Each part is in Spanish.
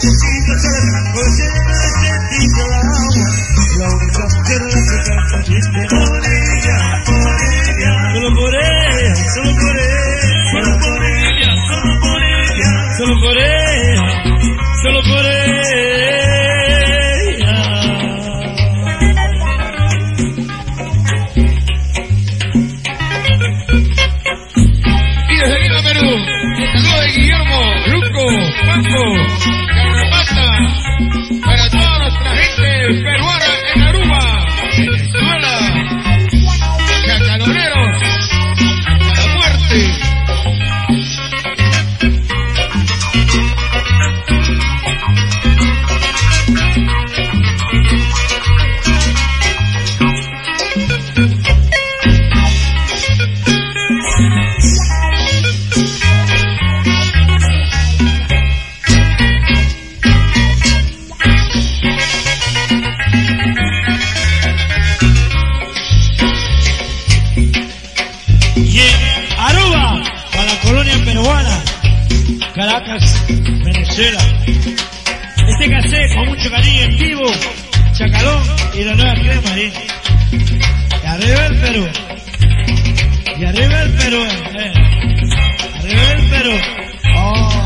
necesito solas, por si no necesito el agua. La única mujer a la que canta chiste. Por ella, solo por ella, solo por ella, solo por ella, solo por ella, solo por ella, solo por ella. Y desde Lima, Perú, el saludo de Guillermo, Luco, Paco, Carrapata, para toda nuestra gente peruana en Aruba, Venezuela, chacaloneros, hasta la muerte. Caracas, Venezuela. Este cassette con mucho cariño en vivo, Chacalón y la nueva crema, ¿eh? Y arriba el Perú. Y arriba el Perú, arriba el Perú. Oh.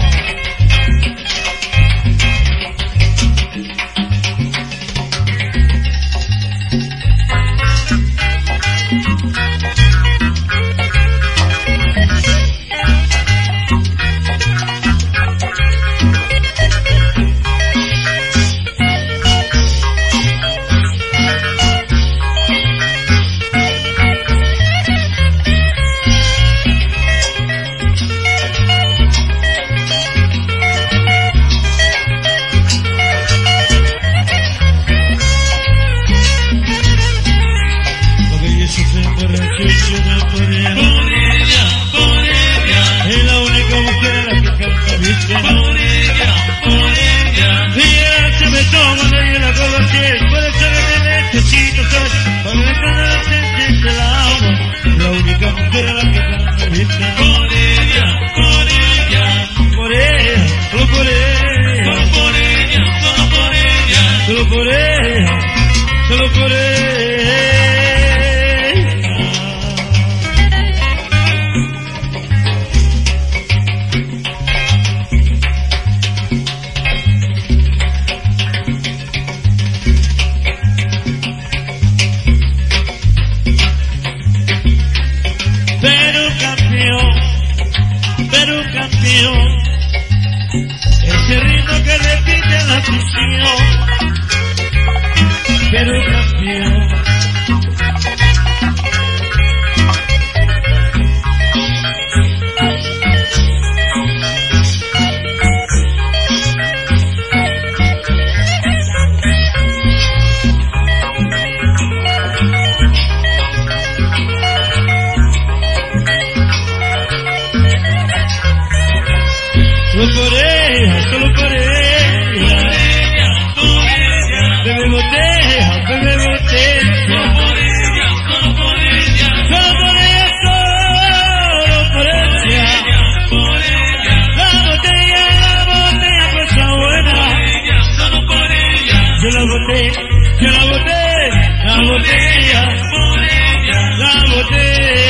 La botella,